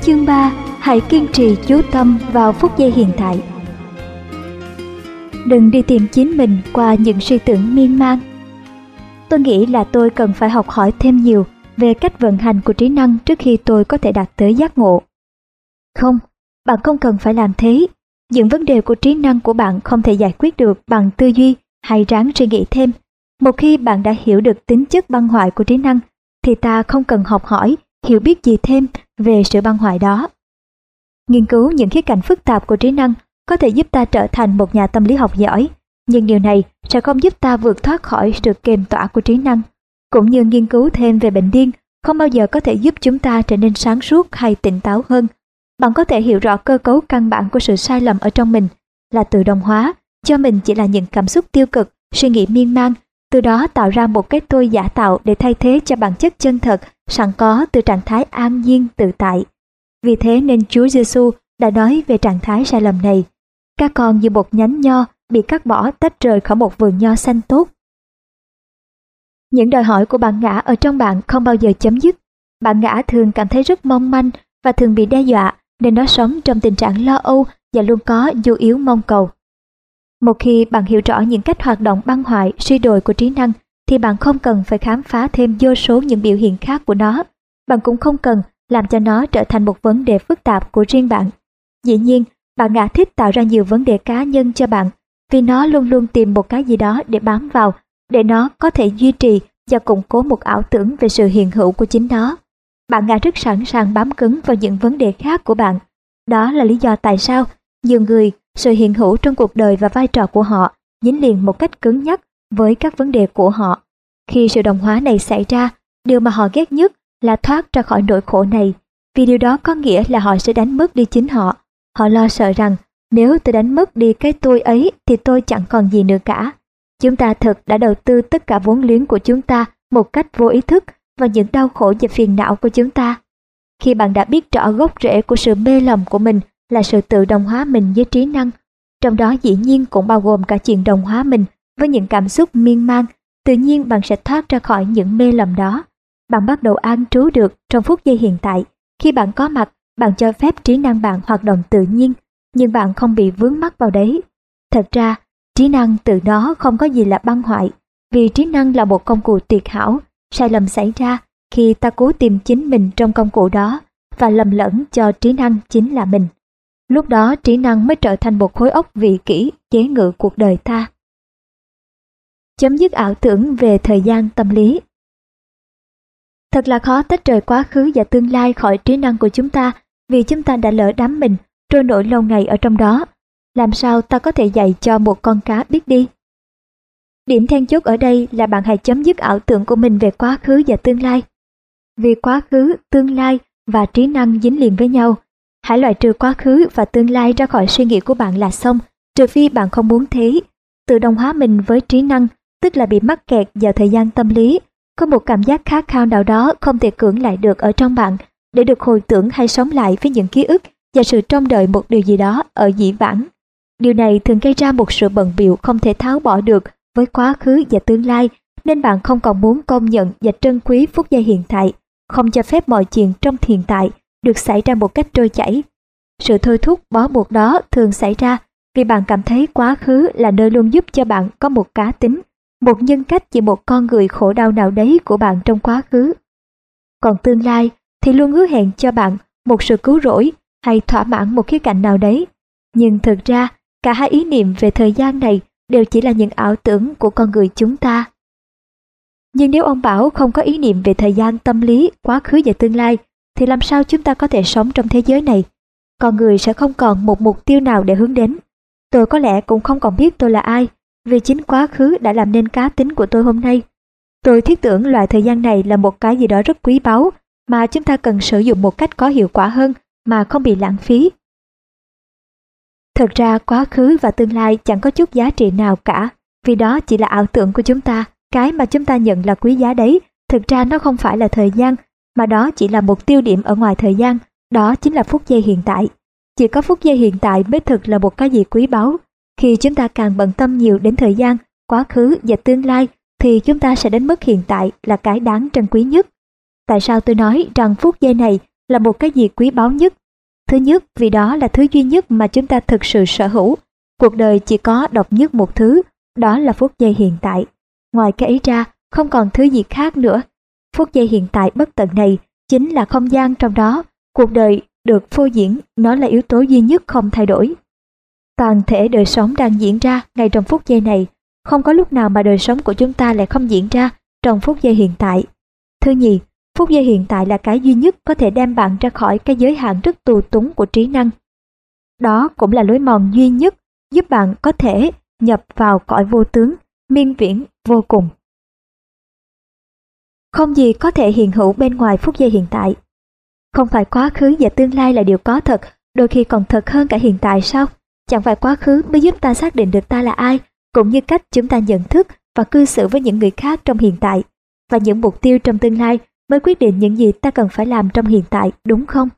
Chương 3. Hãy kiên trì chú tâm vào phút giây hiện tại. Đừng đi tìm chính mình qua những suy tưởng miên man. Tôi nghĩ là tôi cần phải học hỏi thêm nhiều về cách vận hành của trí năng trước khi tôi có thể đạt tới giác ngộ. Không, bạn không cần phải làm thế. Những vấn đề của trí năng của bạn không thể giải quyết được bằng tư duy hay ráng suy nghĩ thêm. Một khi bạn đã hiểu được tính chất băng hoại của trí năng, thì ta không cần học hỏi, hiểu biết gì thêm về sự băng hoại đó. Nghiên cứu những khía cạnh phức tạp của trí năng có thể giúp ta trở thành một nhà tâm lý học giỏi, nhưng điều này sẽ không giúp ta vượt thoát khỏi sự kềm tỏa của trí năng. Cũng như nghiên cứu thêm về bệnh điên không bao giờ có thể giúp chúng ta trở nên sáng suốt hay tỉnh táo hơn. Bạn có thể hiểu rõ cơ cấu căn bản của sự sai lầm ở trong mình là tự động hóa cho mình chỉ là những cảm xúc tiêu cực, suy nghĩ miên man, từ đó tạo ra một cái tôi giả tạo để thay thế cho bản chất chân thật sẵn có từ trạng thái an nhiên tự tại. Vì thế nên Chúa Giêsu đã nói về trạng thái sai lầm này: các con như một nhánh nho bị cắt bỏ tách rời khỏi một vườn nho xanh tốt. Những đòi hỏi của bản ngã ở trong bạn không bao giờ chấm dứt. Bản ngã thường cảm thấy rất mong manh và thường bị đe dọa, nên nó sống trong tình trạng lo âu và luôn có nhu yếu mong cầu. Một khi bạn hiểu rõ những cách hoạt động băng hoại, suy đồi của trí năng, thì bạn không cần phải khám phá thêm vô số những biểu hiện khác của nó. Bạn cũng không cần làm cho nó trở thành một vấn đề phức tạp của riêng bạn. Dĩ nhiên, bản ngã thích tạo ra nhiều vấn đề cá nhân cho bạn, vì nó luôn luôn tìm một cái gì đó để bám vào, để nó có thể duy trì và củng cố một ảo tưởng về sự hiện hữu của chính nó. Bản ngã rất sẵn sàng bám cứng vào những vấn đề khác của bạn. Đó là lý do tại sao nhiều người, sự hiện hữu trong cuộc đời và vai trò của họ dính liền một cách cứng nhắc với các vấn đề của họ. Khi sự đồng hóa này xảy ra, điều mà họ ghét nhất là thoát ra khỏi nỗi khổ này, vì điều đó có nghĩa là họ sẽ đánh mất đi chính họ. Họ lo sợ rằng nếu tôi đánh mất đi cái tôi ấy thì tôi chẳng còn gì nữa cả. Chúng ta thực đã đầu tư tất cả vốn liếng của chúng ta một cách vô ý thức vào những đau khổ và phiền não của chúng ta. Khi bạn đã biết rõ gốc rễ của sự mê lầm của mình là sự tự đồng hóa mình với trí năng, trong đó dĩ nhiên cũng bao gồm cả chuyện đồng hóa mình với những cảm xúc miên man, tự nhiên bạn sẽ thoát ra khỏi những mê lầm đó. Bạn bắt đầu an trú được trong phút giây hiện tại. Khi bạn có mặt, bạn cho phép trí năng bạn hoạt động tự nhiên, nhưng bạn không bị vướng mắc vào đấy. Thật ra, trí năng từ đó không có gì là băng hoại, vì trí năng là một công cụ tuyệt hảo. Sai lầm xảy ra khi ta cố tìm chính mình trong công cụ đó và lầm lẫn cho trí năng chính là mình. Lúc đó trí năng mới trở thành một khối óc vị kỷ chế ngự cuộc đời ta. Chấm dứt ảo tưởng về thời gian tâm lý. Thật là khó tách rời quá khứ và tương lai khỏi trí năng của chúng ta, vì chúng ta đã lỡ đắm mình, trôi nổi lâu ngày ở trong đó. Làm sao ta có thể dạy cho một con cá biết đi? Điểm then chốt ở đây là bạn hãy chấm dứt ảo tưởng của mình về quá khứ và tương lai. Vì quá khứ, tương lai và trí năng dính liền với nhau. Hãy loại trừ quá khứ và tương lai ra khỏi suy nghĩ của bạn là xong, trừ phi bạn không muốn thế. Tự đồng hóa mình với trí năng, tức là bị mắc kẹt vào thời gian tâm lý. Có một cảm giác khát khao nào đó không thể cưỡng lại được ở trong bạn, để được hồi tưởng hay sống lại với những ký ức và sự trông đợi một điều gì đó ở dĩ vãng. Điều này thường gây ra một sự bận bịu không thể tháo bỏ được với quá khứ và tương lai, nên bạn không còn muốn công nhận và trân quý phút giây hiện tại, không cho phép mọi chuyện trong hiện tại được xảy ra một cách trôi chảy. Sự thôi thúc bó buộc đó thường xảy ra vì bạn cảm thấy quá khứ là nơi luôn giúp cho bạn có một cá tính, một nhân cách về một con người khổ đau nào đấy của bạn trong quá khứ. Còn tương lai thì luôn hứa hẹn cho bạn một sự cứu rỗi hay thỏa mãn một khía cạnh nào đấy. Nhưng thực ra, cả hai ý niệm về thời gian này đều chỉ là những ảo tưởng của con người chúng ta. Nhưng nếu ông bảo không có ý niệm về thời gian tâm lý, quá khứ và tương lai, thì làm sao chúng ta có thể sống trong thế giới này? Con người sẽ không còn một mục tiêu nào để hướng đến. Tôi có lẽ cũng không còn biết tôi là ai, vì chính quá khứ đã làm nên cá tính của tôi hôm nay. Tôi thiết tưởng loại thời gian này là một cái gì đó rất quý báu, mà chúng ta cần sử dụng một cách có hiệu quả hơn, mà không bị lãng phí. Thật ra quá khứ và tương lai chẳng có chút giá trị nào cả, vì đó chỉ là ảo tưởng của chúng ta. Cái mà chúng ta nhận là quý giá đấy, thực ra nó không phải là thời gian, mà đó chỉ là một tiêu điểm ở ngoài thời gian, đó chính là phút giây hiện tại. Chỉ có phút giây hiện tại mới thực là một cái gì quý báu. Khi chúng ta càng bận tâm nhiều đến thời gian, quá khứ và tương lai, thì chúng ta sẽ đánh mất hiện tại là cái đáng trân quý nhất. Tại sao tôi nói rằng phút giây này là một cái gì quý báu nhất. Thứ nhất, vì đó là thứ duy nhất mà chúng ta thực sự sở hữu. Cuộc đời chỉ có độc nhất một thứ, đó là phút giây hiện tại. Ngoài cái ấy ra, không còn thứ gì khác nữa. Phút giây hiện tại bất tận này chính là không gian trong đó. Cuộc đời được phô diễn, nó là yếu tố duy nhất không thay đổi. Toàn thể đời sống đang diễn ra ngay trong phút giây này. Không có lúc nào mà đời sống của chúng ta lại không diễn ra trong phút giây hiện tại. Thứ nhì, phút giây hiện tại là cái duy nhất có thể đem bạn ra khỏi cái giới hạn rất tù túng của trí năng. Đó cũng là lối mòn duy nhất giúp bạn có thể nhập vào cõi vô tướng, miên viễn, vô cùng. Không gì có thể hiện hữu bên ngoài phút giây hiện tại. Không phải quá khứ và tương lai là điều có thật, đôi khi còn thật hơn cả hiện tại sao? Chẳng phải quá khứ mới giúp ta xác định được ta là ai, cũng như cách chúng ta nhận thức và cư xử với những người khác trong hiện tại, và những mục tiêu trong tương lai mới quyết định những gì ta cần phải làm trong hiện tại, đúng không?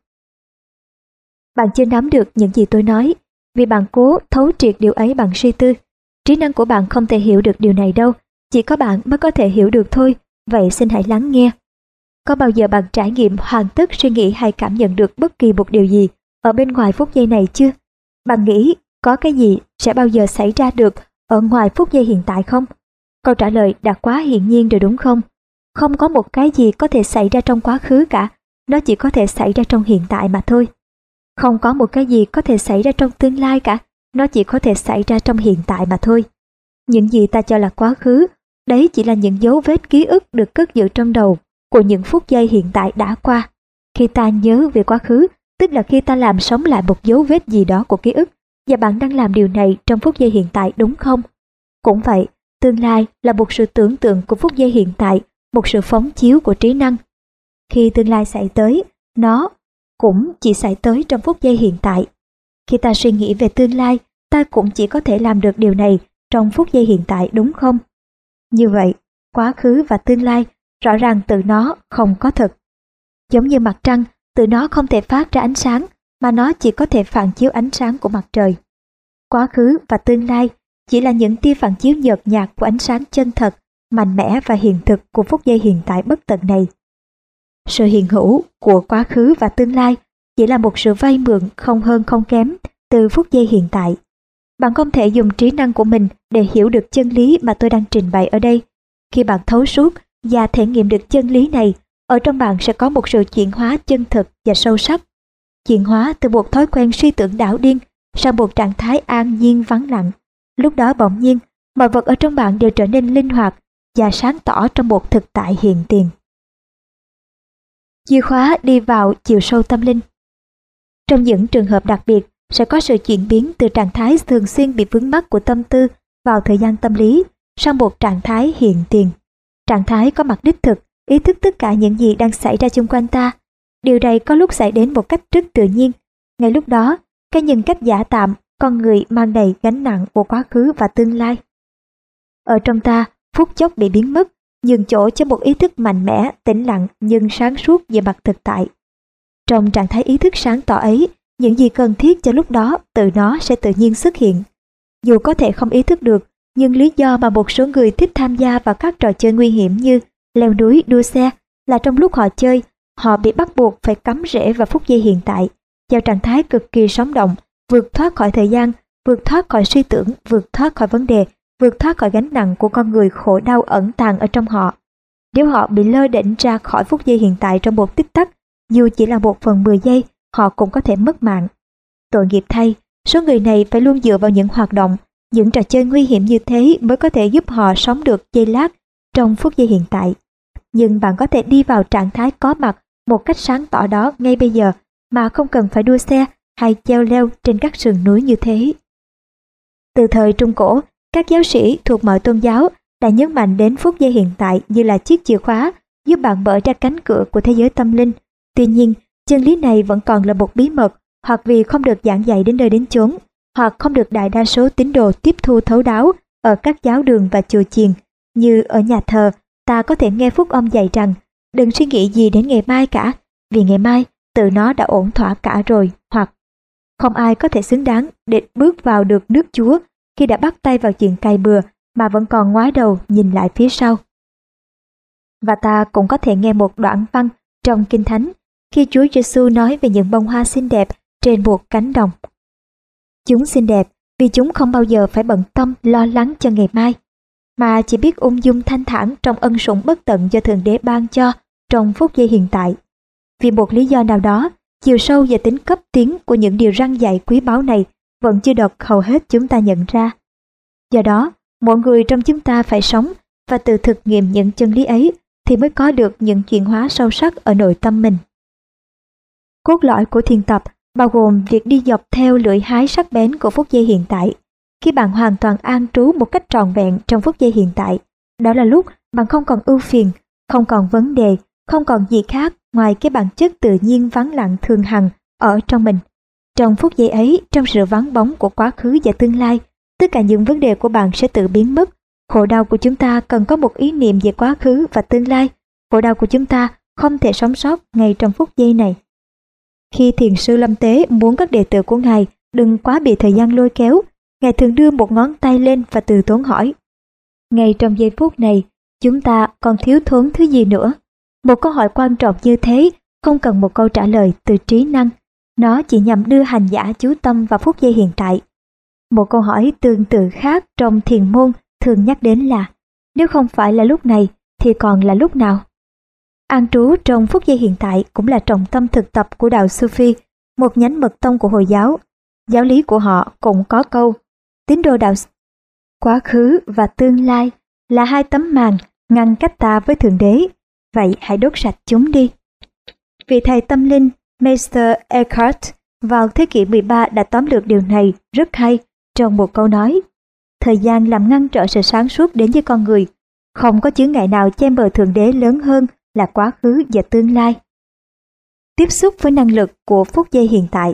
Bạn chưa nắm được những gì tôi nói, vì bạn cố thấu triệt điều ấy bằng suy tư. Trí năng của bạn không thể hiểu được điều này đâu, chỉ có bạn mới có thể hiểu được thôi, vậy xin hãy lắng nghe. Có bao giờ bạn trải nghiệm hoàn tất suy nghĩ hay cảm nhận được bất kỳ một điều gì ở bên ngoài phút giây này chưa? Bạn nghĩ có cái gì sẽ bao giờ xảy ra được ở ngoài phút giây hiện tại không? Câu trả lời đã quá hiển nhiên rồi đúng không? Không có một cái gì có thể xảy ra trong quá khứ cả, nó chỉ có thể xảy ra trong hiện tại mà thôi. Không có một cái gì có thể xảy ra trong tương lai cả, nó chỉ có thể xảy ra trong hiện tại mà thôi. Những gì ta cho là quá khứ, đấy chỉ là những dấu vết ký ức được cất giữ trong đầu của những phút giây hiện tại đã qua. Khi ta nhớ về quá khứ, tức là khi ta làm sống lại một dấu vết gì đó của ký ức, và bạn đang làm điều này trong phút giây hiện tại đúng không? Cũng vậy, tương lai là một sự tưởng tượng của phút giây hiện tại, một sự phóng chiếu của trí năng. Khi tương lai xảy tới, nó cũng chỉ xảy tới trong phút giây hiện tại. Khi ta suy nghĩ về tương lai, ta cũng chỉ có thể làm được điều này trong phút giây hiện tại đúng không? Như vậy, quá khứ và tương lai rõ ràng tự nó không có thật. Giống như mặt trăng, tự nó không thể phát ra ánh sáng, mà nó chỉ có thể phản chiếu ánh sáng của mặt trời. Quá khứ và tương lai chỉ là những tia phản chiếu nhợt nhạt của ánh sáng chân thật, mạnh mẽ và hiện thực của phút giây hiện tại bất tận này. Sự hiện hữu của quá khứ và tương lai chỉ là một sự vay mượn không hơn không kém từ phút giây hiện tại. Bạn không thể dùng trí năng của mình để hiểu được chân lý mà tôi đang trình bày ở đây. Khi bạn thấu suốt và thể nghiệm được chân lý này, ở trong bạn sẽ có một sự chuyển hóa chân thực và sâu sắc. Chuyển hóa từ một thói quen suy tưởng đảo điên sang một trạng thái an nhiên vắng lặng. Lúc đó bỗng nhiên, mọi vật ở trong bạn đều trở nên linh hoạt và sáng tỏ trong một thực tại hiện tiền. Chìa khóa đi vào chiều sâu tâm linh. Trong những trường hợp đặc biệt, sẽ có sự chuyển biến từ trạng thái thường xuyên bị vướng mắc của tâm tư vào thời gian tâm lý sang một trạng thái hiện tiền. Trạng thái có mặt đích thực, ý thức tất cả những gì đang xảy ra xung quanh ta. Điều này có lúc xảy đến một cách rất tự nhiên. Ngay lúc đó, cái nhìn cách giả tạm, con người mang đầy gánh nặng của quá khứ và tương lai. Ở trong ta, phút chốc bị biến mất, nhường chỗ cho một ý thức mạnh mẽ, tĩnh lặng nhưng sáng suốt về mặt thực tại. Trong trạng thái ý thức sáng tỏ ấy, những gì cần thiết cho lúc đó tự nó sẽ tự nhiên xuất hiện. Dù có thể không ý thức được, nhưng lý do mà một số người thích tham gia vào các trò chơi nguy hiểm như leo núi, đua xe là trong lúc họ chơi, họ bị bắt buộc phải cắm rễ vào phút giây hiện tại, vào trạng thái cực kỳ sống động, vượt thoát khỏi thời gian, vượt thoát khỏi suy tưởng, vượt thoát khỏi vấn đề, vượt thoát khỏi gánh nặng của con người khổ đau ẩn tàng ở trong họ. Nếu họ bị lơ đễnh ra khỏi phút giây hiện tại trong một tích tắc, dù chỉ là 1/10 giây, họ cũng có thể mất mạng. Tội nghiệp thay, số người này phải luôn dựa vào những hoạt động, những trò chơi nguy hiểm như thế mới có thể giúp họ sống được giây lát trong phút giây hiện tại. Nhưng bạn có thể đi vào trạng thái có mặt một cách sáng tỏ đó ngay bây giờ mà không cần phải đua xe hay treo leo trên các sườn núi như thế. Từ thời Trung Cổ, các giáo sĩ thuộc mọi tôn giáo đã nhấn mạnh đến phút giây hiện tại như là chiếc chìa khóa giúp bạn mở ra cánh cửa của thế giới tâm linh. Tuy nhiên, chân lý này vẫn còn là một bí mật, hoặc vì không được giảng dạy đến nơi đến chốn, hoặc không được đại đa số tín đồ tiếp thu thấu đáo ở các giáo đường và chùa chiền. Như ở nhà thờ, ta có thể nghe phúc âm dạy rằng đừng suy nghĩ gì đến ngày mai cả, vì ngày mai tự nó đã ổn thỏa cả rồi, hoặc không ai có thể xứng đáng để bước vào được nước Chúa khi đã bắt tay vào chuyện cày bừa mà vẫn còn ngoái đầu nhìn lại phía sau. Và ta cũng có thể nghe một đoạn văn trong Kinh Thánh khi Chúa Giêsu nói về những bông hoa xinh đẹp trên một cánh đồng. Chúng xinh đẹp vì chúng không bao giờ phải bận tâm lo lắng cho ngày mai, mà chỉ biết ung dung thanh thản trong ân sủng bất tận do Thượng Đế ban cho trong phút giây hiện tại. Vì một lý do nào đó, chiều sâu và tính cấp tiến của những điều răn dạy quý báu này vẫn chưa được hầu hết chúng ta nhận ra. Do đó, mỗi người trong chúng ta phải sống và tự thực nghiệm những chân lý ấy thì mới có được những chuyển hóa sâu sắc ở nội tâm mình. Cốt lõi của thiền tập bao gồm việc đi dọc theo lưỡi hái sắc bén của phút giây hiện tại. Khi bạn hoàn toàn an trú một cách trọn vẹn trong phút giây hiện tại, đó là lúc bạn không còn ưu phiền, không còn vấn đề, không còn gì khác ngoài cái bản chất tự nhiên vắng lặng thường hằng ở trong mình. Trong phút giây ấy, trong sự vắng bóng của quá khứ và tương lai, tất cả những vấn đề của bạn sẽ tự biến mất. Khổ đau của chúng ta cần có một ý niệm về quá khứ và tương lai. Khổ đau của chúng ta không thể sống sót ngay trong phút giây này. Khi thiền sư Lâm Tế muốn các đệ tử của Ngài đừng quá bị thời gian lôi kéo, Ngài thường đưa một ngón tay lên và từ tốn hỏi: ngay trong giây phút này, chúng ta còn thiếu thốn thứ gì nữa? Một câu hỏi quan trọng như thế không cần một câu trả lời từ trí năng. Nó chỉ nhằm đưa hành giả chú tâm vào phút giây hiện tại. Một câu hỏi tương tự khác trong thiền môn thường nhắc đến là: nếu không phải là lúc này thì còn là lúc nào? An trú trong phút giây hiện tại cũng là trọng tâm thực tập của đạo Sufi, một nhánh mật tông của Hồi giáo. Giáo lý của họ cũng có câu: tín đồ đạo quá khứ và tương lai là hai tấm màn ngăn cách ta với Thượng Đế, vậy hãy đốt sạch chúng đi. Vị thầy tâm linh Meister Eckhart vào thế kỷ 13 đã tóm lược điều này rất hay trong một câu nói: thời gian làm ngăn trở sự sáng suốt đến với con người. Không có chướng ngại nào che mờ Thượng Đế lớn hơn là quá khứ và tương lai. Tiếp xúc với năng lực của phút giây hiện tại.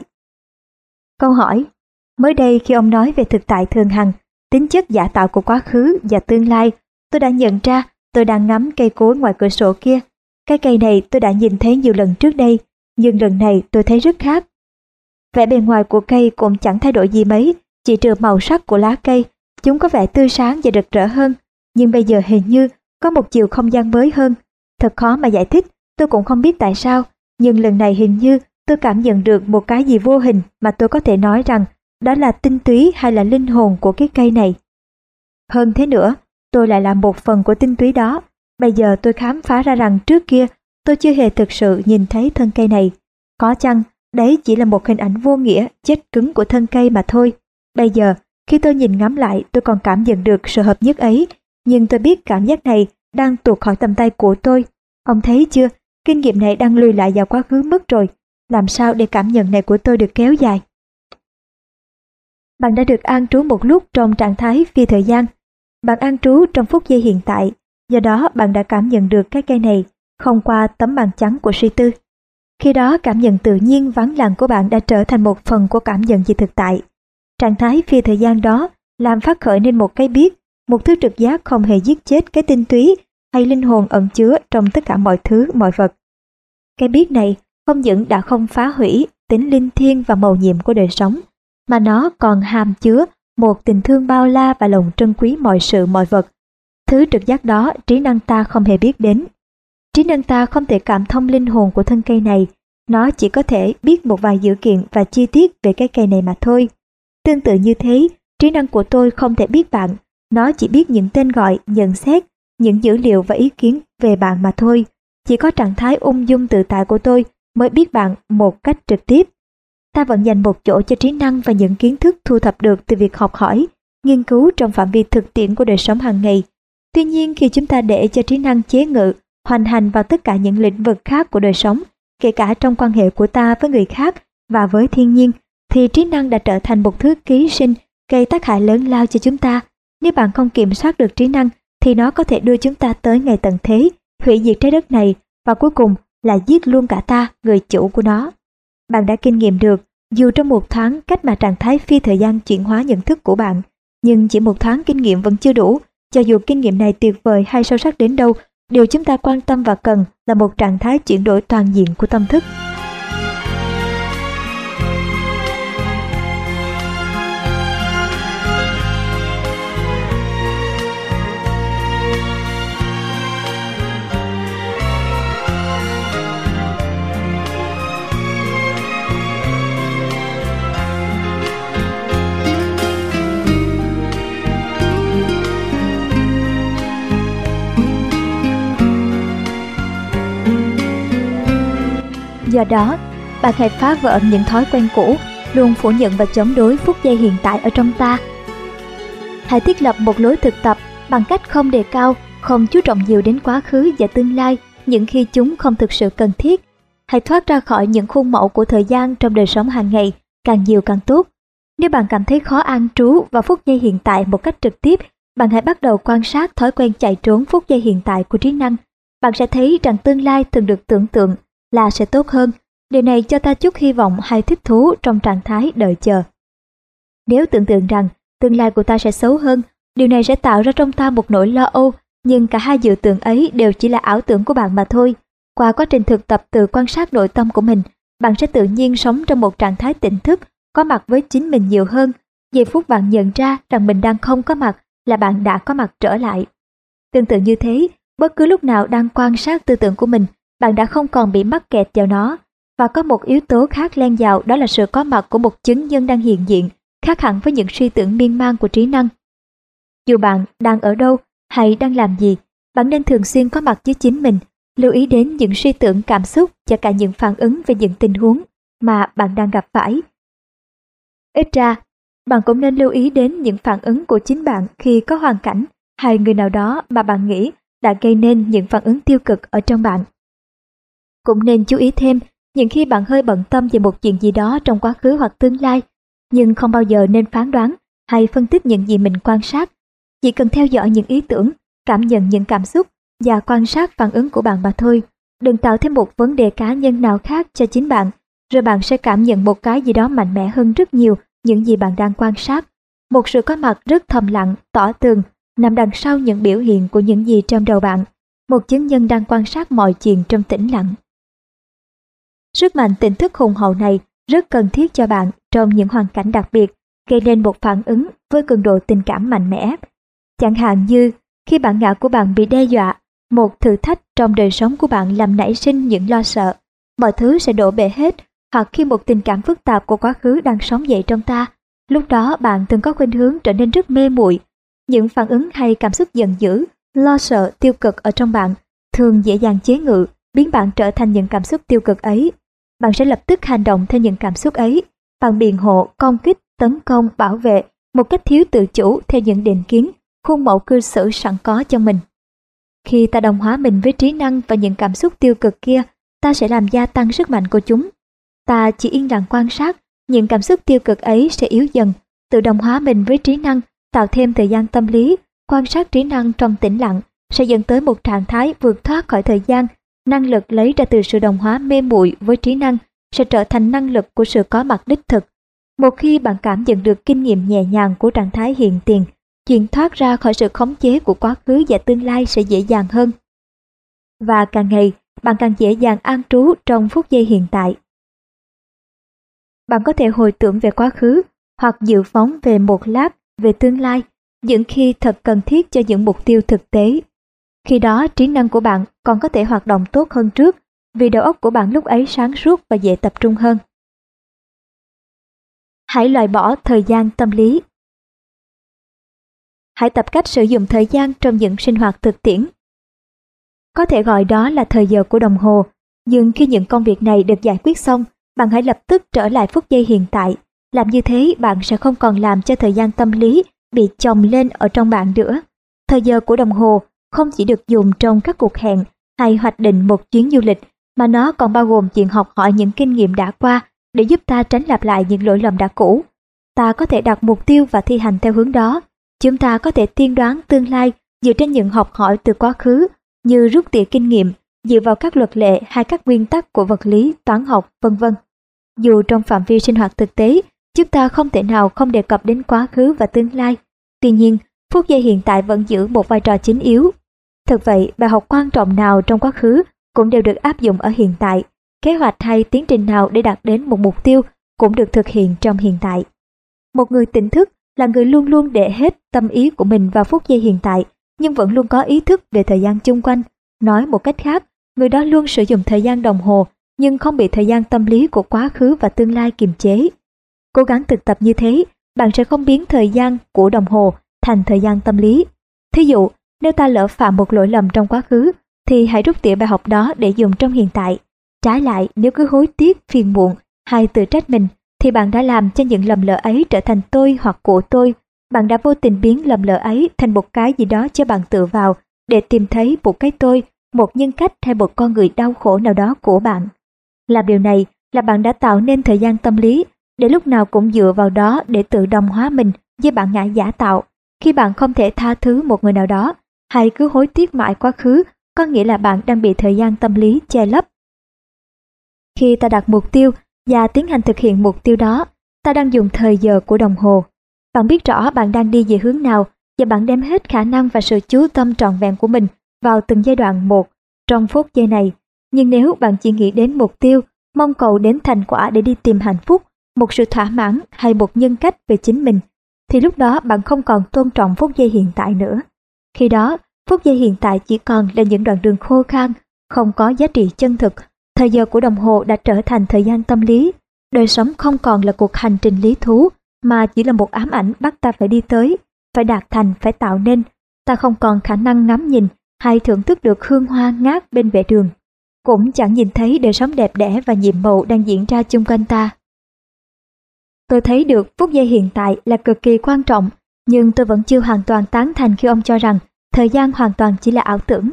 Câu hỏi: mới đây khi ông nói về thực tại thường hằng, tính chất giả tạo của quá khứ và tương lai, tôi đã nhận ra tôi đang ngắm cây cối ngoài cửa sổ kia. Cái cây này tôi đã nhìn thấy nhiều lần trước đây, nhưng lần này tôi thấy rất khác. Vẻ bề ngoài của cây cũng chẳng thay đổi gì mấy, chỉ trừ màu sắc của lá cây. Chúng có vẻ tươi sáng và rực rỡ hơn, nhưng bây giờ hình như có một chiều không gian mới hơn. Thật khó mà giải thích, tôi cũng không biết tại sao, nhưng lần này hình như tôi cảm nhận được một cái gì vô hình mà tôi có thể nói rằng đó là tinh túy hay là linh hồn của cái cây này. Hơn thế nữa, tôi lại là một phần của tinh túy đó. Bây giờ tôi khám phá ra rằng trước kia tôi chưa hề thực sự nhìn thấy thân cây này. Có chăng đấy chỉ là một hình ảnh vô nghĩa, chết cứng của thân cây mà thôi. Bây giờ, khi tôi nhìn ngắm lại, tôi còn cảm nhận được sự hợp nhất ấy, nhưng tôi biết cảm giác này đang tuột khỏi tầm tay của tôi. Ông thấy chưa, kinh nghiệm này đang lùi lại vào quá khứ mất rồi. Làm sao để cảm nhận này của tôi được kéo dài? Bạn đã được an trú một lúc trong trạng thái phi thời gian. Bạn an trú trong phút giây hiện tại, do đó bạn đã cảm nhận được cái cây này không qua tấm màn trắng của suy tư. Khi đó cảm nhận tự nhiên vắng lặng của bạn đã trở thành một phần của cảm nhận về thực tại. Trạng thái phi thời gian đó làm phát khởi nên một cái biết, một thứ trực giác không hề giết chết cái tinh túy hay linh hồn ẩn chứa trong tất cả mọi thứ, mọi vật. Cái biết này không những đã không phá hủy tính linh thiêng và mầu nhiệm của đời sống, mà nó còn hàm chứa một tình thương bao la và lòng trân quý mọi sự mọi vật. Thứ trực giác đó trí năng ta không hề biết đến. Trí năng ta không thể cảm thông linh hồn của thân cây này, nó chỉ có thể biết một vài dữ kiện và chi tiết về cái cây này mà thôi. Tương tự như thế, trí năng của tôi không thể biết bạn, nó chỉ biết những tên gọi, nhận xét, những dữ liệu và ý kiến về bạn mà thôi. Chỉ có trạng thái ung dung tự tại của tôi mới biết bạn một cách trực tiếp. Ta vẫn dành một chỗ cho trí năng và những kiến thức thu thập được từ việc học hỏi, nghiên cứu trong phạm vi thực tiễn của đời sống hàng ngày. Tuy nhiên, khi chúng ta để cho trí năng chế ngự, hoành hành vào tất cả những lĩnh vực khác của đời sống, kể cả trong quan hệ của ta với người khác và với thiên nhiên, thì trí năng đã trở thành một thứ ký sinh gây tác hại lớn lao cho chúng ta. Nếu bạn không kiểm soát được trí năng, thì nó có thể đưa chúng ta tới ngày tận thế, hủy diệt trái đất này và cuối cùng là giết luôn cả ta, người chủ của nó. Bạn đã kinh nghiệm được, dù trong một thoáng cách mà trạng thái phi thời gian chuyển hóa nhận thức của bạn, nhưng chỉ một thoáng kinh nghiệm vẫn chưa đủ. Cho dù kinh nghiệm này tuyệt vời hay sâu sắc đến đâu, điều chúng ta quan tâm và cần là một trạng thái chuyển đổi toàn diện của tâm thức. Do đó, bạn hãy phá vỡ những thói quen cũ, luôn phủ nhận và chống đối phút giây hiện tại ở trong ta. Hãy thiết lập một lối thực tập bằng cách không đề cao, không chú trọng nhiều đến quá khứ và tương lai những khi chúng không thực sự cần thiết. Hãy thoát ra khỏi những khuôn mẫu của thời gian trong đời sống hàng ngày, càng nhiều càng tốt. Nếu bạn cảm thấy khó an trú vào phút giây hiện tại một cách trực tiếp, bạn hãy bắt đầu quan sát thói quen chạy trốn phút giây hiện tại của trí năng. Bạn sẽ thấy rằng tương lai thường được tưởng tượng là sẽ tốt hơn. Điều này cho ta chút hy vọng hay thích thú trong trạng thái đợi chờ. Nếu tưởng tượng rằng tương lai của ta sẽ xấu hơn, điều này sẽ tạo ra trong ta một nỗi lo âu, nhưng cả hai dự tưởng ấy đều chỉ là ảo tưởng của bạn mà thôi. Qua quá trình thực tập từ quan sát nội tâm của mình, bạn sẽ tự nhiên sống trong một trạng thái tỉnh thức, có mặt với chính mình nhiều hơn. Giây phút bạn nhận ra rằng mình đang không có mặt là bạn đã có mặt trở lại. Tương tự như thế, bất cứ lúc nào đang quan sát tư tưởng của mình, bạn đã không còn bị mắc kẹt vào nó. Và có một yếu tố khác len vào, đó là sự có mặt của một chứng nhân đang hiện diện, khác hẳn với những suy tưởng miên man của trí năng. Dù bạn đang ở đâu hay đang làm gì, bạn nên thường xuyên có mặt với chính mình, lưu ý đến những suy tưởng, cảm xúc và cả những phản ứng về những tình huống mà bạn đang gặp phải. Ít ra, bạn cũng nên lưu ý đến những phản ứng của chính bạn khi có hoàn cảnh hay người nào đó mà bạn nghĩ đã gây nên những phản ứng tiêu cực ở trong bạn. Cũng nên chú ý thêm những khi bạn hơi bận tâm về một chuyện gì đó trong quá khứ hoặc tương lai, nhưng không bao giờ nên phán đoán hay phân tích những gì mình quan sát. Chỉ cần theo dõi những ý tưởng, cảm nhận những cảm xúc và quan sát phản ứng của bạn mà thôi. Đừng tạo thêm một vấn đề cá nhân nào khác cho chính bạn, rồi bạn sẽ cảm nhận một cái gì đó mạnh mẽ hơn rất nhiều những gì bạn đang quan sát. Một sự có mặt rất thầm lặng, tỏ tường, nằm đằng sau những biểu hiện của những gì trong đầu bạn. Một chứng nhân đang quan sát mọi chuyện trong tĩnh lặng. Sức mạnh tỉnh thức hùng hậu này rất cần thiết cho bạn trong những hoàn cảnh đặc biệt, gây nên một phản ứng với cường độ tình cảm mạnh mẽ. Chẳng hạn như khi bản ngã của bạn bị đe dọa, một thử thách trong đời sống của bạn làm nảy sinh những lo sợ, mọi thứ sẽ đổ bể hết, hoặc khi một tình cảm phức tạp của quá khứ đang sống dậy trong ta, lúc đó bạn thường có khuynh hướng trở nên rất mê muội. Những phản ứng hay cảm xúc giận dữ, lo sợ, tiêu cực ở trong bạn thường dễ dàng chế ngự, biến bạn trở thành những cảm xúc tiêu cực ấy. Bạn sẽ lập tức hành động theo những cảm xúc ấy. Bạn biện hộ, công kích, tấn công, bảo vệ một cách thiếu tự chủ theo những định kiến, khuôn mẫu cư xử sẵn có trong mình. Khi ta đồng hóa mình với trí năng và những cảm xúc tiêu cực kia, ta sẽ làm gia tăng sức mạnh của chúng. Ta chỉ yên lặng quan sát, những cảm xúc tiêu cực ấy sẽ yếu dần. Tự đồng hóa mình với trí năng, tạo thêm thời gian tâm lý, quan sát trí năng trong tĩnh lặng sẽ dẫn tới một trạng thái vượt thoát khỏi thời gian. Năng lực lấy ra từ sự đồng hóa mê muội với trí năng sẽ trở thành năng lực của sự có mặt đích thực. Một khi bạn cảm nhận được kinh nghiệm nhẹ nhàng của trạng thái hiện tiền, chuyện thoát ra khỏi sự khống chế của quá khứ và tương lai sẽ dễ dàng hơn. Và càng ngày, bạn càng dễ dàng an trú trong phút giây hiện tại. Bạn có thể hồi tưởng về quá khứ hoặc dự phóng về một lát về tương lai, những khi thật cần thiết cho những mục tiêu thực tế. Khi đó, trí năng của bạn còn có thể hoạt động tốt hơn trước, vì đầu óc của bạn lúc ấy sáng suốt và dễ tập trung hơn. Hãy loại bỏ thời gian tâm lý. Hãy tập cách sử dụng thời gian trong những sinh hoạt thực tiễn. Có thể gọi đó là thời giờ của đồng hồ, nhưng khi những công việc này được giải quyết xong, bạn hãy lập tức trở lại phút giây hiện tại. Làm như thế, bạn sẽ không còn làm cho thời gian tâm lý bị chồng lên ở trong bạn nữa. Thời giờ của đồng hồ không chỉ được dùng trong các cuộc hẹn hay hoạch định một chuyến du lịch, mà nó còn bao gồm chuyện học hỏi những kinh nghiệm đã qua để giúp ta tránh lặp lại những lỗi lầm đã cũ. Ta có thể đặt mục tiêu và thi hành theo hướng đó. Chúng ta có thể tiên đoán tương lai dựa trên những học hỏi từ quá khứ, như rút tỉa kinh nghiệm, dựa vào các luật lệ hay các nguyên tắc của vật lý, toán học, vân vân. Dù trong phạm vi sinh hoạt thực tế, chúng ta không thể nào không đề cập đến quá khứ và tương lai. Tuy nhiên, phút giây hiện tại vẫn giữ một vai trò chính yếu. Thực vậy, bài học quan trọng nào trong quá khứ cũng đều được áp dụng ở hiện tại. Kế hoạch hay tiến trình nào để đạt đến một mục tiêu cũng được thực hiện trong hiện tại. Một người tỉnh thức là người luôn luôn để hết tâm ý của mình vào phút giây hiện tại, nhưng vẫn luôn có ý thức về thời gian chung quanh. Nói một cách khác, người đó luôn sử dụng thời gian đồng hồ, nhưng không bị thời gian tâm lý của quá khứ và tương lai kiềm chế. Cố gắng thực tập như thế, bạn sẽ không biến thời gian của đồng hồ thành thời gian tâm lý. Thí dụ, nếu ta lỡ phạm một lỗi lầm trong quá khứ, thì hãy rút tỉa bài học đó để dùng trong hiện tại. Trái lại, nếu cứ hối tiếc, phiền muộn hay tự trách mình, thì bạn đã làm cho những lầm lỡ ấy trở thành tôi hoặc của tôi. Bạn đã vô tình biến lầm lỡ ấy thành một cái gì đó cho bạn tựa vào để tìm thấy một cái tôi, một nhân cách hay một con người đau khổ nào đó của bạn. Làm điều này là bạn đã tạo nên thời gian tâm lý để lúc nào cũng dựa vào đó để tự đồng hóa mình với bản ngã giả tạo. Khi bạn không thể tha thứ một người nào đó hay cứ hối tiếc mãi quá khứ, có nghĩa là bạn đang bị thời gian tâm lý che lấp. Khi ta đặt mục tiêu và tiến hành thực hiện mục tiêu đó, ta đang dùng thời giờ của đồng hồ. Bạn biết rõ bạn đang đi về hướng nào và bạn đem hết khả năng và sự chú tâm trọn vẹn của mình vào từng giai đoạn một trong phút giây này. Nhưng nếu bạn chỉ nghĩ đến mục tiêu, mong cầu đến thành quả để đi tìm hạnh phúc, một sự thỏa mãn hay một nhân cách về chính mình, thì lúc đó bạn không còn tôn trọng phút giây hiện tại nữa. Khi đó, phút giây hiện tại chỉ còn là những đoạn đường khô khan, không có giá trị chân thực. Thời giờ của đồng hồ đã trở thành thời gian tâm lý. Đời sống không còn là cuộc hành trình lý thú, mà chỉ là một ám ảnh bắt ta phải đi tới, phải đạt thành, phải tạo nên. Ta không còn khả năng ngắm nhìn hay thưởng thức được hương hoa ngát bên vệ đường. Cũng chẳng nhìn thấy đời sống đẹp đẽ và nhiệm màu đang diễn ra chung quanh ta. Tôi thấy được phút giây hiện tại là cực kỳ quan trọng, nhưng tôi vẫn chưa hoàn toàn tán thành khi ông cho rằng thời gian hoàn toàn chỉ là ảo tưởng.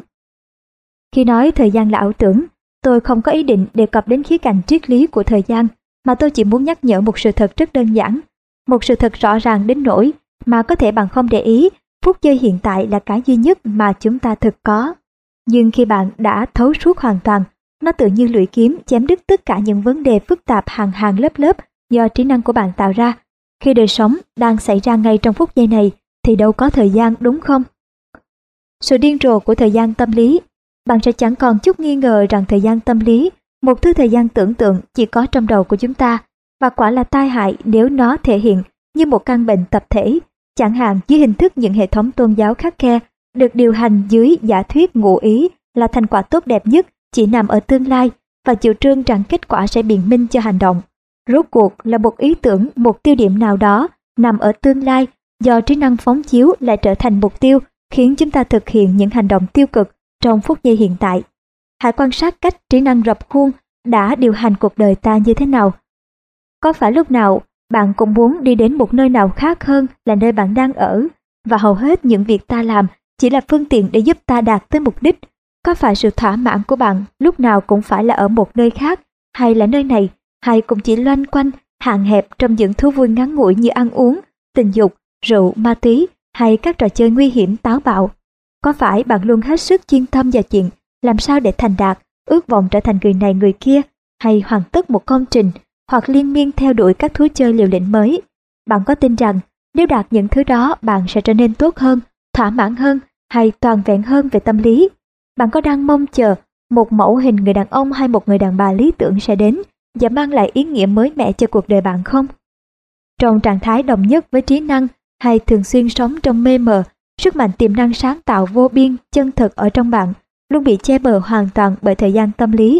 Khi nói thời gian là ảo tưởng, tôi không có ý định đề cập đến khía cạnh triết lý của thời gian, mà tôi chỉ muốn nhắc nhở một sự thật rất đơn giản, một sự thật rõ ràng đến nỗi mà có thể bạn không để ý, phút giây hiện tại là cái duy nhất mà chúng ta thực có. Nhưng khi bạn đã thấu suốt hoàn toàn, nó tự như lưỡi kiếm chém đứt tất cả những vấn đề phức tạp hàng hàng lớp lớp do trí năng của bạn tạo ra. Khi đời sống đang xảy ra ngay trong phút giây này, thì đâu có thời gian, đúng không? Sự điên rồ của thời gian tâm lý. Bạn sẽ chẳng còn chút nghi ngờ rằng thời gian tâm lý, một thứ thời gian tưởng tượng chỉ có trong đầu của chúng ta, và quả là tai hại nếu nó thể hiện như một căn bệnh tập thể, chẳng hạn dưới hình thức những hệ thống tôn giáo khắt khe, được điều hành dưới giả thuyết ngụ ý là thành quả tốt đẹp nhất chỉ nằm ở tương lai, và chủ trương rằng kết quả sẽ biện minh cho hành động. Rốt cuộc là một ý tưởng, một tiêu điểm nào đó nằm ở tương lai, do trí năng phóng chiếu lại trở thành mục tiêu, khiến chúng ta thực hiện những hành động tiêu cực trong phút giây hiện tại. Hãy quan sát cách trí năng rập khuôn đã điều hành cuộc đời ta như thế nào. Có phải lúc nào bạn cũng muốn đi đến một nơi nào khác hơn là nơi bạn đang ở, và hầu hết những việc ta làm chỉ là phương tiện để giúp ta đạt tới mục đích? Có phải sự thỏa mãn của bạn lúc nào cũng phải là ở một nơi khác, hay là nơi này, hay cũng chỉ loanh quanh hạn hẹp trong những thú vui ngắn ngủi như ăn uống, tình dục, rượu, ma túy hay các trò chơi nguy hiểm táo bạo? Có phải bạn luôn hết sức chuyên tâm vào chuyện làm sao để thành đạt, ước vọng trở thành người này người kia, hay hoàn tất một công trình, hoặc liên miên theo đuổi các thú chơi liều lĩnh mới? Bạn có tin rằng nếu đạt những thứ đó bạn sẽ trở nên tốt hơn, thỏa mãn hơn hay toàn vẹn hơn về tâm lý? Bạn có đang mong chờ một mẫu hình người đàn ông hay một người đàn bà lý tưởng sẽ đến và mang lại ý nghĩa mới mẻ cho cuộc đời bạn không? Trong trạng thái đồng nhất với trí năng, hay thường xuyên sống trong mê mờ, sức mạnh tiềm năng sáng tạo vô biên, chân thực ở trong bạn luôn bị che mờ hoàn toàn bởi thời gian tâm lý.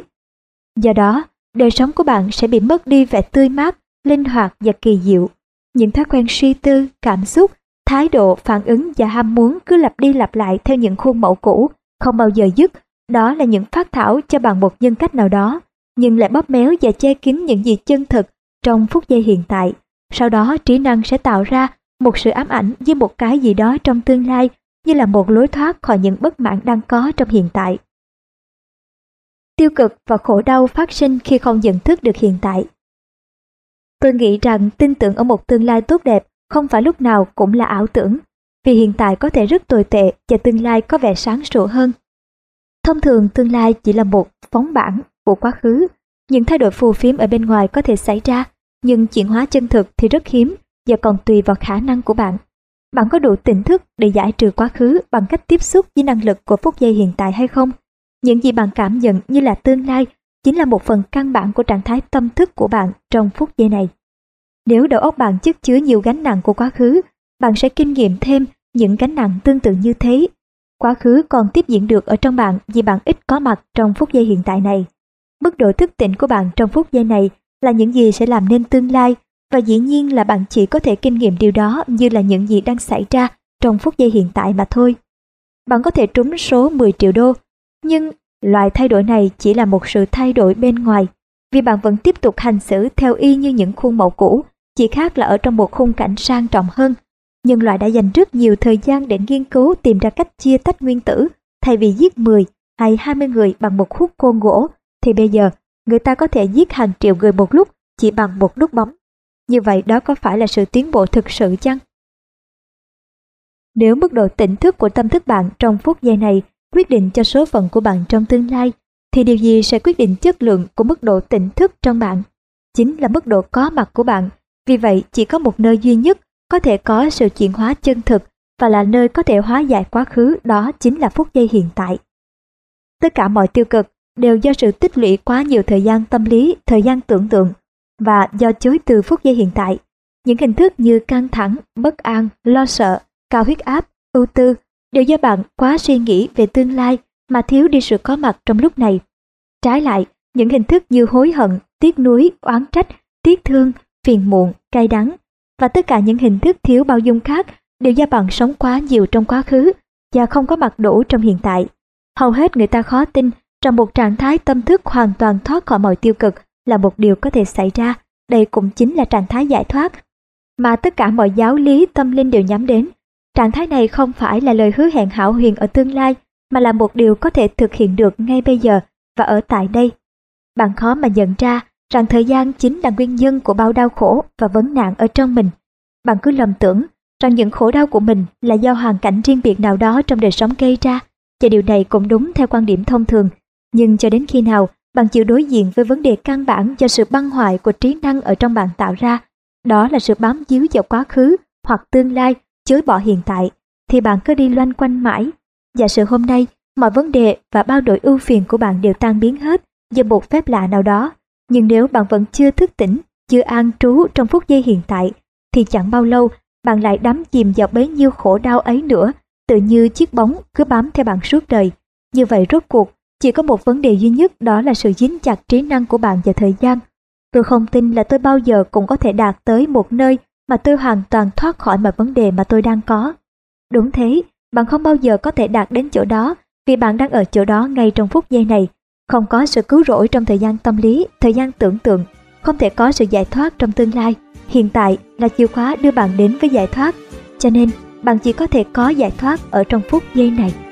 Do đó, đời sống của bạn sẽ bị mất đi vẻ tươi mát, linh hoạt và kỳ diệu. Những thói quen suy tư, cảm xúc, thái độ, phản ứng và ham muốn cứ lặp đi lặp lại theo những khuôn mẫu cũ, không bao giờ dứt. Đó là những phác thảo cho bạn một nhân cách nào đó, nhưng lại bóp méo và che kín những gì chân thực trong phút giây hiện tại. Sau đó trí năng sẽ tạo ra một sự ám ảnh với một cái gì đó trong tương lai, như là một lối thoát khỏi những bất mãn đang có trong hiện tại. Tiêu cực và khổ đau phát sinh khi không nhận thức được hiện tại. Tôi nghĩ rằng tin tưởng ở một tương lai tốt đẹp không phải lúc nào cũng là ảo tưởng, vì hiện tại có thể rất tồi tệ và tương lai có vẻ sáng sủa hơn. Thông thường tương lai chỉ là một phóng bản của quá khứ. Những thay đổi phù phiếm ở bên ngoài có thể xảy ra, nhưng chuyển hóa chân thực thì rất hiếm và còn tùy vào khả năng của bạn. Bạn có đủ tỉnh thức để giải trừ quá khứ bằng cách tiếp xúc với năng lực của phút giây hiện tại hay không? Những gì bạn cảm nhận như là tương lai chính là một phần căn bản của trạng thái tâm thức của bạn trong phút giây này. Nếu đầu óc bạn chất chứa nhiều gánh nặng của quá khứ, bạn sẽ kinh nghiệm thêm những gánh nặng tương tự như thế. Quá khứ còn tiếp diễn được ở trong bạn vì bạn ít có mặt trong phút giây hiện tại này. Mức độ thức tỉnh của bạn trong phút giây này là những gì sẽ làm nên tương lai, và dĩ nhiên là bạn chỉ có thể kinh nghiệm điều đó như là những gì đang xảy ra trong phút giây hiện tại mà thôi. Bạn có thể trúng số 10 triệu đô, nhưng Loại thay đổi này chỉ là một sự thay đổi bên ngoài, vì bạn vẫn tiếp tục hành xử theo y như những khuôn mẫu cũ, chỉ khác là ở trong một khung cảnh sang trọng hơn. Nhân loại đã dành rất nhiều thời gian để nghiên cứu tìm ra cách chia tách nguyên tử. Thay vì giết 10 hay 20 người bằng một khúc côn gỗ, thì bây giờ người ta có thể giết hàng triệu người một lúc chỉ bằng một nút bấm. Như vậy đó có phải là sự tiến bộ thực sự chăng? Nếu mức độ tỉnh thức của tâm thức bạn trong phút giây này quyết định cho số phận của bạn trong tương lai, thì điều gì sẽ quyết định chất lượng của mức độ tỉnh thức trong bạn? Chính là mức độ có mặt của bạn. Vì vậy, chỉ có một nơi duy nhất có thể có sự chuyển hóa chân thực và là nơi có thể hóa giải quá khứ, đó chính là phút giây hiện tại. Tất cả mọi tiêu cực đều do sự tích lũy quá nhiều thời gian tâm lý, thời gian tưởng tượng và do chối từ phút giây hiện tại. Những hình thức như căng thẳng, bất an, lo sợ, cao huyết áp, ưu tư đều do bạn quá suy nghĩ về tương lai mà thiếu đi sự có mặt trong lúc này. Trái lại, những hình thức như hối hận, tiếc nuối, oán trách, tiếc thương, phiền muộn, cay đắng và tất cả những hình thức thiếu bao dung khác đều do bạn sống quá nhiều trong quá khứ và không có mặt đủ trong hiện tại. Hầu hết người ta khó tin rằng một trạng thái tâm thức hoàn toàn thoát khỏi mọi tiêu cực là một điều có thể xảy ra. Đây cũng chính là trạng thái giải thoát mà tất cả mọi giáo lý tâm linh đều nhắm đến. Trạng thái này không phải là lời hứa hẹn hão huyền ở tương lai, mà là một điều có thể thực hiện được ngay bây giờ và ở tại đây. Bạn khó mà nhận ra rằng thời gian chính là nguyên nhân của bao đau khổ và vấn nạn ở trong mình. Bạn cứ lầm tưởng rằng những khổ đau của mình là do hoàn cảnh riêng biệt nào đó trong đời sống gây ra, và điều này cũng đúng theo quan điểm thông thường. Nhưng cho đến khi nào bạn chịu đối diện với vấn đề căn bản do sự băng hoại của trí năng ở trong bạn tạo ra, đó là sự bám víu vào quá khứ hoặc tương lai, chối bỏ hiện tại, thì bạn cứ đi loanh quanh mãi. Giả sử hôm nay mọi vấn đề và bao nỗi ưu phiền của bạn đều tan biến hết do một phép lạ nào đó, nhưng nếu bạn vẫn chưa thức tỉnh, chưa an trú trong phút giây hiện tại, thì chẳng bao lâu bạn lại đắm chìm vào bấy nhiêu khổ đau ấy nữa, tự như chiếc bóng cứ bám theo bạn suốt đời. Như vậy rốt cuộc chỉ có một vấn đề duy nhất, đó là sự dính chặt trí năng của bạn vào thời gian. Tôi không tin là tôi bao giờ cũng có thể đạt tới một nơi mà tôi hoàn toàn thoát khỏi mọi vấn đề mà tôi đang có. Đúng thế, bạn không bao giờ có thể đạt đến chỗ đó vì bạn đang ở chỗ đó ngay trong phút giây này. Không có sự cứu rỗi trong thời gian tâm lý, thời gian tưởng tượng, không thể có sự giải thoát trong tương lai. Hiện tại là chìa khóa đưa bạn đến với giải thoát, cho nên bạn chỉ có thể có giải thoát ở trong phút giây này.